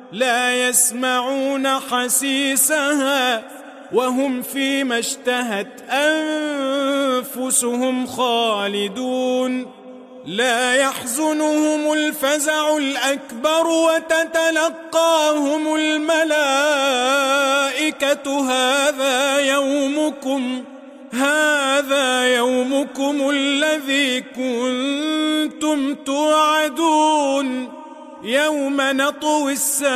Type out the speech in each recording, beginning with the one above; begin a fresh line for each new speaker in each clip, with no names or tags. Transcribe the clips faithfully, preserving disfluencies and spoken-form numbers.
لا يسمعون حسيسها وهم فيما اشتهت أنفسهم خالدون لا يحزنهم الفزع الأكبر وتتلقاهم الملائكة هذا يومكم هذا يومكم الذي كنتم توعدون يوم نطوي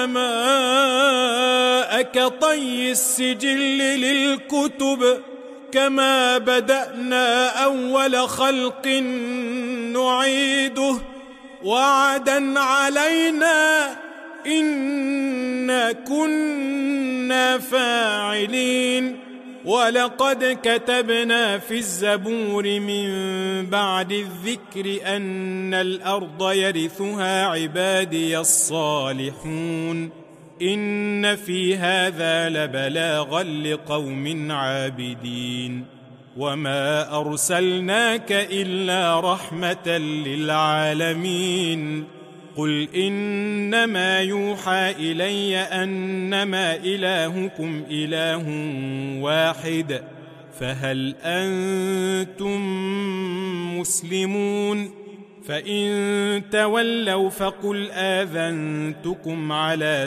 السماء كطي السجل للكتب كما بدأنا أول خلق نعيده وعدا علينا إنا كنا فاعلين ولقد كتبنا في الزبور من بعد الذكر أن الأرض يرثها عبادي الصالحون إن في هذا لبلاغا لقوم عابدين وما أرسلناك إلا رحمة للعالمين قل إنما يوحى إلي أنما إلهكم إله واحد فهل أنتم مسلمون فإن تولوا فقل آذنتكم على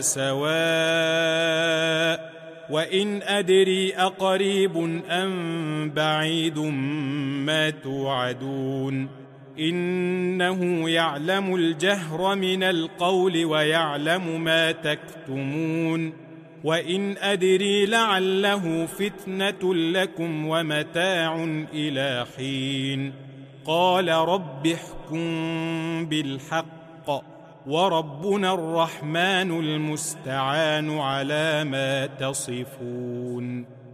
سواء وإن أدري أقريب أم بعيد ما توعدون إنه يعلم الجهر من القول ويعلم ما تكتمون وإن أدري لعله فتنة لكم ومتاع إلى حين قال رب احكم بالحق وربنا الرحمن المستعان على ما تصفون.